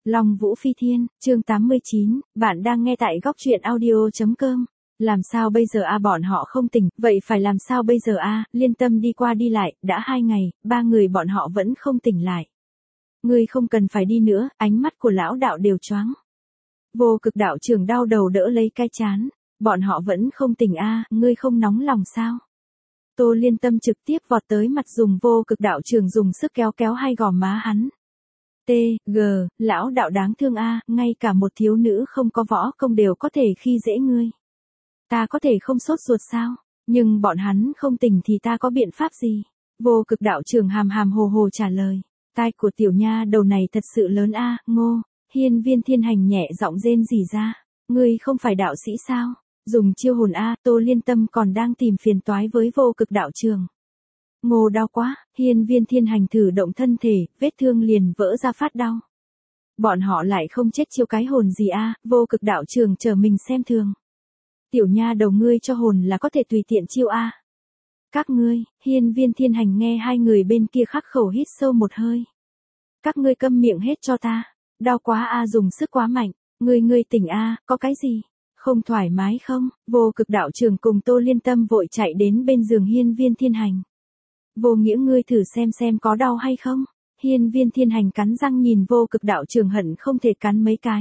Long Vũ Phi Thiên, chương 89, bạn đang nghe tại góc truyện audio.com. Làm sao bây giờ bọn họ không tỉnh, vậy phải làm sao bây giờ Liên Tâm đi qua đi lại, đã 2 ngày, 3 người bọn họ vẫn không tỉnh lại. Ngươi không cần phải đi nữa, ánh mắt của lão đạo đều choáng. Vô Cực đạo trưởng đau đầu đỡ lấy cái trán, bọn họ vẫn không tỉnh ngươi không nóng lòng sao? Tô Liên Tâm trực tiếp vọt tới mặt dùng Vô Cực đạo trưởng dùng sức kéo kéo hai gò má hắn. Lão đạo đáng thương ngay cả một thiếu nữ không có võ công đều có thể khi dễ ngươi. Ta có thể không sốt ruột sao? Nhưng bọn hắn không tỉnh thì ta có biện pháp gì? Vô Cực đạo trưởng hàm hàm hồ hồ trả lời. Tai của tiểu nha đầu này thật sự lớn Ngô. Hiên Viên Thiên Hành nhẹ giọng rên rỉ ra. Ngươi không phải đạo sĩ sao? Dùng chiêu hồn Tô Liên Tâm còn đang tìm phiền toái với Vô Cực đạo trưởng. Ngô đau quá, Hiên Viên Thiên Hành thử động thân thể, vết thương liền vỡ ra phát đau. Bọn họ lại không chết chiêu cái hồn gì Vô Cực đạo trưởng chờ mình xem thường. Tiểu nha đầu ngươi cho hồn là có thể tùy tiện chiêu Các ngươi, Hiên Viên Thiên Hành nghe hai người bên kia khắc khẩu hít sâu một hơi. Các ngươi câm miệng hết cho ta, đau quá dùng sức quá mạnh, ngươi tỉnh có cái gì? Không thoải mái không? Vô Cực đạo trưởng cùng Tô Liên Tâm vội chạy đến bên giường Hiên Viên Thiên Hành. Vô Nghĩa ngươi thử xem có đau hay không? Hiên Viên Thiên Hành cắn răng nhìn Vô Cực đạo trưởng hận không thể cắn mấy cái.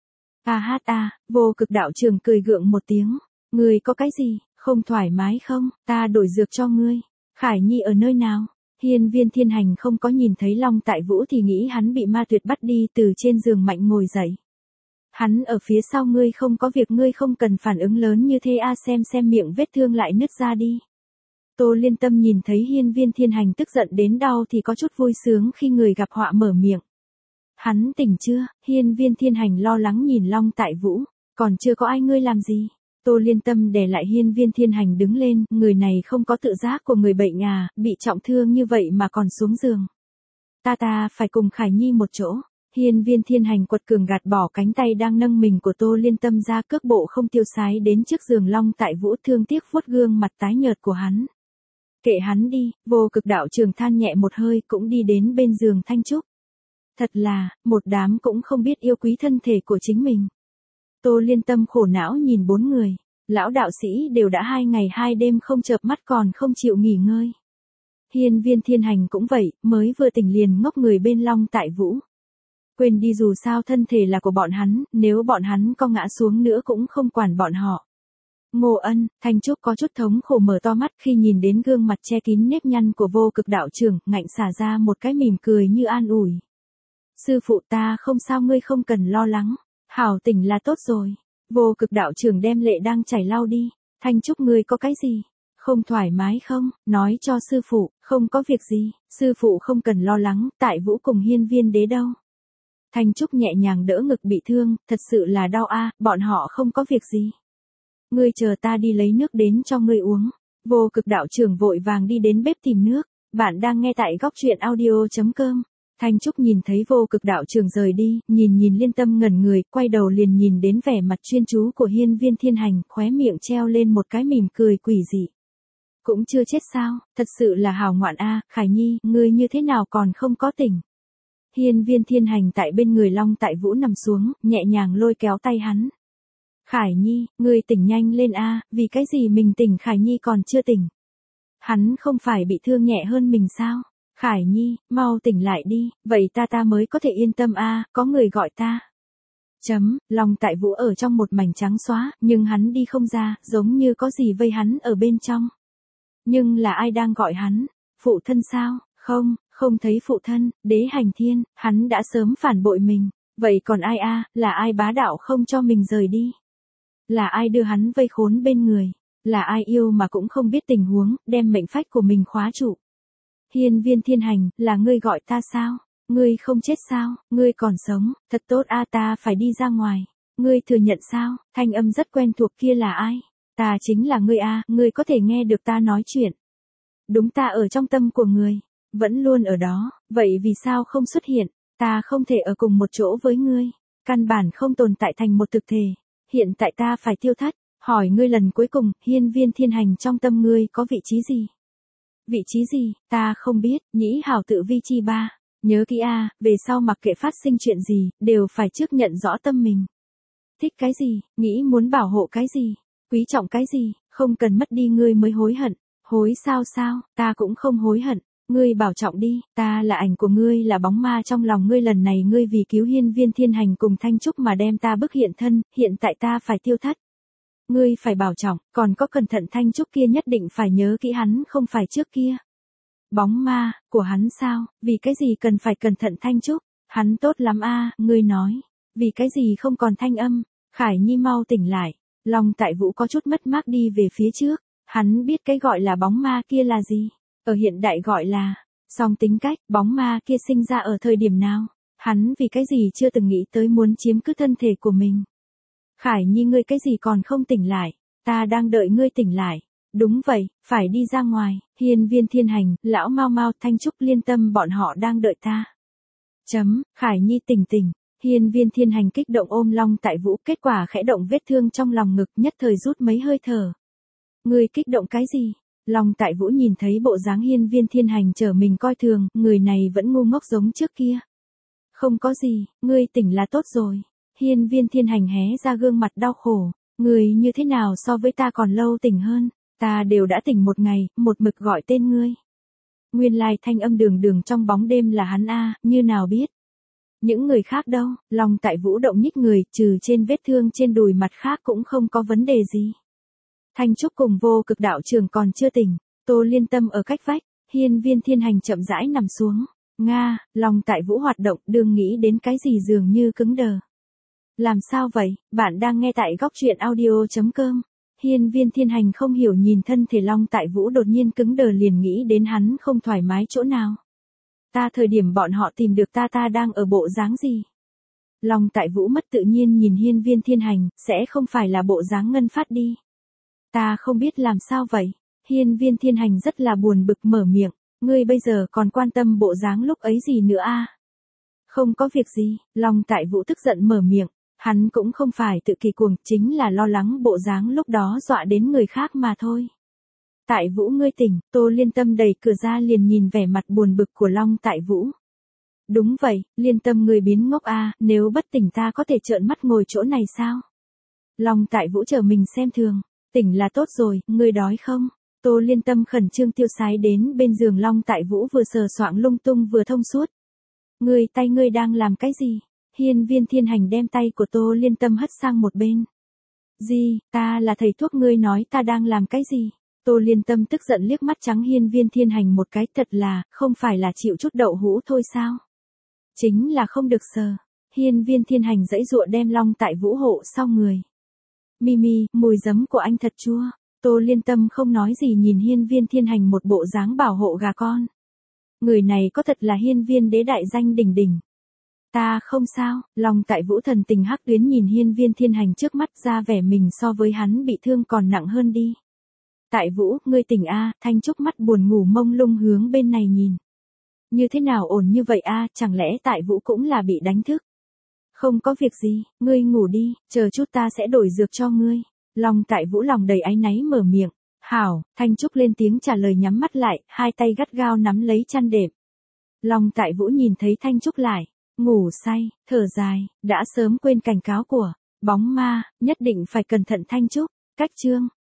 Vô Cực đạo trưởng cười gượng một tiếng. Ngươi có cái gì, không thoải mái không? Ta đổi dược cho ngươi. Khải Nhi ở nơi nào? Hiên Viên Thiên Hành không có nhìn thấy Long Tại Vũ thì nghĩ hắn bị ma tuyệt bắt đi từ trên giường mạnh ngồi dậy. Hắn ở phía sau ngươi không có việc ngươi không cần phản ứng lớn như thế xem miệng vết thương lại nứt ra đi. Tô Liên Tâm nhìn thấy Hiên Viên Thiên Hành tức giận đến đau thì có chút vui sướng khi người gặp họa mở miệng. Hắn tỉnh chưa? Hiên Viên Thiên Hành lo lắng nhìn Long Tại Vũ. Còn chưa có ai ngươi làm gì? Tô Liên Tâm đè lại Hiên Viên Thiên Hành đứng lên. Người này không có tự giác của người bệnh bị trọng thương như vậy mà còn xuống giường. Ta phải cùng Khải Nhi một chỗ. Hiên Viên Thiên Hành quật cường gạt bỏ cánh tay đang nâng mình của Tô Liên Tâm ra cước bộ không tiêu sái đến trước giường Long Tại Vũ thương tiếc vuốt gương mặt tái nhợt của hắn. Kệ hắn đi, Vô Cực đạo trưởng than nhẹ một hơi cũng đi đến bên giường Thanh Trúc. Thật là, một đám cũng không biết yêu quý thân thể của chính mình. Tô Liên Tâm khổ não nhìn 4 người, lão đạo sĩ đều đã 2 ngày 2 đêm không chợp mắt còn không chịu nghỉ ngơi. Hiên Viên Thiên Hành cũng vậy, mới vừa tỉnh liền ngốc người bên Long Tại Vũ. Quên đi dù sao thân thể là của bọn hắn, nếu bọn hắn có ngã xuống nữa cũng không quản bọn họ. Ngô Ân, Thanh Trúc có chút thống khổ mở to mắt khi nhìn đến gương mặt che kín nếp nhăn của Vô Cực đạo trưởng, ngạnh xả ra một cái mỉm cười như an ủi. Sư phụ ta không sao ngươi không cần lo lắng, hảo tỉnh là tốt rồi. Vô Cực đạo trưởng đem lệ đang chảy lau đi. Thanh Trúc ngươi có cái gì? Không thoải mái không? Nói cho sư phụ, không có việc gì, sư phụ không cần lo lắng, Tại Vũ cùng Hiên Viên đế đâu. Thanh Trúc nhẹ nhàng đỡ ngực bị thương, thật sự là đau bọn họ không có việc gì. Ngươi chờ ta đi lấy nước đến cho ngươi uống. Vô Cực đạo trưởng vội vàng đi đến bếp tìm nước. Bạn đang nghe tại góc truyện audio.com. Thanh Trúc nhìn thấy Vô Cực đạo trưởng rời đi, nhìn Liên Tâm ngẩn người, quay đầu liền nhìn đến vẻ mặt chuyên chú của Hiên Viên Thiên Hành, khóe miệng treo lên một cái mỉm cười quỷ dị. Cũng chưa chết sao, thật sự là hào ngoạn Khải Nhi, ngươi như thế nào còn không có tỉnh. Hiên Viên Thiên Hành tại bên người Long Tại Vũ nằm xuống, nhẹ nhàng lôi kéo tay hắn. Khải Nhi, ngươi tỉnh nhanh lên vì cái gì mình tỉnh Khải Nhi còn chưa tỉnh. Hắn không phải bị thương nhẹ hơn mình sao? Khải Nhi, mau tỉnh lại đi, vậy ta mới có thể yên tâm có người gọi ta. Long Tại Vũ ở trong một mảnh trắng xóa, nhưng hắn đi không ra, giống như có gì vây hắn ở bên trong. Nhưng là ai đang gọi hắn? Phụ thân sao? Không thấy phụ thân, Đế Hành Thiên, hắn đã sớm phản bội mình. Vậy còn ai là ai bá đạo không cho mình rời đi? Là ai đưa hắn vây khốn bên người? Là ai yêu mà cũng không biết tình huống, đem mệnh phách của mình khóa trụ? Hiên Viên Thiên Hành, là ngươi gọi ta sao? Ngươi không chết sao? Ngươi còn sống, thật tốt ta phải đi ra ngoài. Ngươi thừa nhận sao? Thanh âm rất quen thuộc kia là ai? Ta chính là ngươi ngươi có thể nghe được ta nói chuyện. Đúng ta ở trong tâm của ngươi, vẫn luôn ở đó, vậy vì sao không xuất hiện? Ta không thể ở cùng một chỗ với ngươi, căn bản không tồn tại thành một thực thể. Hiện tại ta phải tiêu thất, hỏi ngươi lần cuối cùng, Hiên Viên Thiên Hành trong tâm ngươi có vị trí gì? Vị trí gì, ta không biết, nhĩ hảo tự vi chi ba. Nhớ kỹ về sau mặc kệ phát sinh chuyện gì, đều phải trước nhận rõ tâm mình. Thích cái gì, nghĩ muốn bảo hộ cái gì, quý trọng cái gì, không cần mất đi ngươi mới hối hận. Hối sao, ta cũng không hối hận. Ngươi bảo trọng đi, ta là ảnh của ngươi, là bóng ma trong lòng ngươi, lần này ngươi vì cứu hiên viên thiên hành cùng Thanh Trúc mà đem ta bức hiện thân, hiện tại ta phải tiêu thất. Ngươi phải bảo trọng, còn có cẩn thận Thanh Trúc kia nhất định phải nhớ kỹ hắn không phải trước kia. Bóng ma, của hắn sao, vì cái gì cần phải cẩn thận Thanh Trúc, hắn tốt lắm ngươi nói, vì cái gì không còn thanh âm, Khải Nhi mau tỉnh lại, Long Tại Vũ có chút mất mát đi về phía trước, hắn biết cái gọi là bóng ma kia là gì, ở hiện đại gọi là, song tính cách, bóng ma kia sinh ra ở thời điểm nào, hắn vì cái gì chưa từng nghĩ tới muốn chiếm cứ thân thể của mình. Khải Nhi ngươi cái gì còn không tỉnh lại, ta đang đợi ngươi tỉnh lại. Đúng vậy, phải đi ra ngoài, hiên viên thiên hành, lão Mau Mau, Thanh Trúc Liên Tâm bọn họ đang đợi ta. Khải Nhi tỉnh, hiên viên thiên hành kích động ôm Long Tại Vũ, kết quả khẽ động vết thương trong lòng ngực, nhất thời rút mấy hơi thở. Ngươi kích động cái gì? Long Tại Vũ nhìn thấy bộ dáng hiên viên thiên hành trở mình coi thường, người này vẫn ngu ngốc giống trước kia. Không có gì, ngươi tỉnh là tốt rồi. Hiên viên thiên hành hé ra gương mặt đau khổ, ngươi như thế nào so với ta còn lâu tỉnh hơn. Ta đều đã tỉnh một ngày, một mực gọi tên ngươi. Nguyên lai thanh âm đường trong bóng đêm là hắn như nào biết. Những người khác đâu, Long Tại Vũ động nhích người, trừ trên vết thương trên đùi mặt khác cũng không có vấn đề gì. Thanh Trúc cùng Vô Cực đạo trường còn chưa tỉnh, Tô Liên Tâm ở cách vách, hiên viên thiên hành chậm rãi nằm xuống. Long Tại Vũ hoạt động, đừng nghĩ đến cái gì dường như cứng đờ. Làm sao vậy, bạn đang nghe tại góc truyện audio.com. Hiên viên thiên hành không hiểu nhìn thân thể Long Tại Vũ đột nhiên cứng đờ, liền nghĩ đến hắn không thoải mái chỗ nào. Ta thời điểm bọn họ tìm được ta đang ở bộ dáng gì? Long Tại Vũ mất tự nhiên nhìn hiên viên thiên hành, sẽ không phải là bộ dáng ngân phát đi. Ta không biết làm sao vậy. Hiên viên thiên hành rất là buồn bực mở miệng, ngươi bây giờ còn quan tâm bộ dáng lúc ấy gì nữa Không có việc gì, Long Tại Vũ tức giận mở miệng. Hắn cũng không phải tự kỳ cuồng, chính là lo lắng bộ dáng lúc đó dọa đến người khác mà thôi. Tại Vũ ngươi tỉnh, Tô Liên Tâm đẩy cửa ra liền nhìn vẻ mặt buồn bực của Long Tại Vũ. Đúng vậy, Liên Tâm ngươi biến ngốc nếu bất tỉnh ta có thể trợn mắt ngồi chỗ này sao? Long Tại Vũ chờ mình xem thường, tỉnh là tốt rồi, ngươi đói không? Tô Liên Tâm khẩn trương tiêu sái đến bên giường Long Tại Vũ, vừa sờ soạng lung tung vừa thông suốt. Tay ngươi đang làm cái gì? Hiên viên thiên hành đem tay của Tô Liên Tâm hất sang một bên. Gì, ta là thầy thuốc, ngươi nói ta đang làm cái gì? Tô Liên Tâm tức giận liếc mắt trắng hiên viên thiên hành một cái, thật là, không phải là chịu chút đậu hũ thôi sao? Chính là không được sờ. Hiên viên thiên hành giãy giụa đem Long Tại Vũ hộ sau người. Mimi, mùi giấm của anh thật chua. Tô Liên Tâm không nói gì nhìn hiên viên thiên hành một bộ dáng bảo hộ gà con. Người này có thật là hiên viên đế đại danh đỉnh đỉnh. Ta không sao, Long Tại Vũ thần tình hắc tuyến nhìn hiên viên thiên hành trước mắt, ra vẻ mình so với hắn bị thương còn nặng hơn đi. Tại Vũ, ngươi tỉnh Thanh Trúc mắt buồn ngủ mông lung hướng bên này nhìn. Như thế nào ổn như vậy chẳng lẽ Tại Vũ cũng là bị đánh thức? Không có việc gì, ngươi ngủ đi, chờ chút ta sẽ đổi dược cho ngươi. Long Tại Vũ lòng đầy áy náy mở miệng. Hảo, Thanh Trúc lên tiếng trả lời, nhắm mắt lại, hai tay gắt gao nắm lấy chăn đệm. Long Tại Vũ nhìn thấy Thanh Trúc lại, ngủ say, thở dài, đã sớm quên cảnh cáo của bóng ma, nhất định phải cẩn thận Thanh Trúc. Cách chương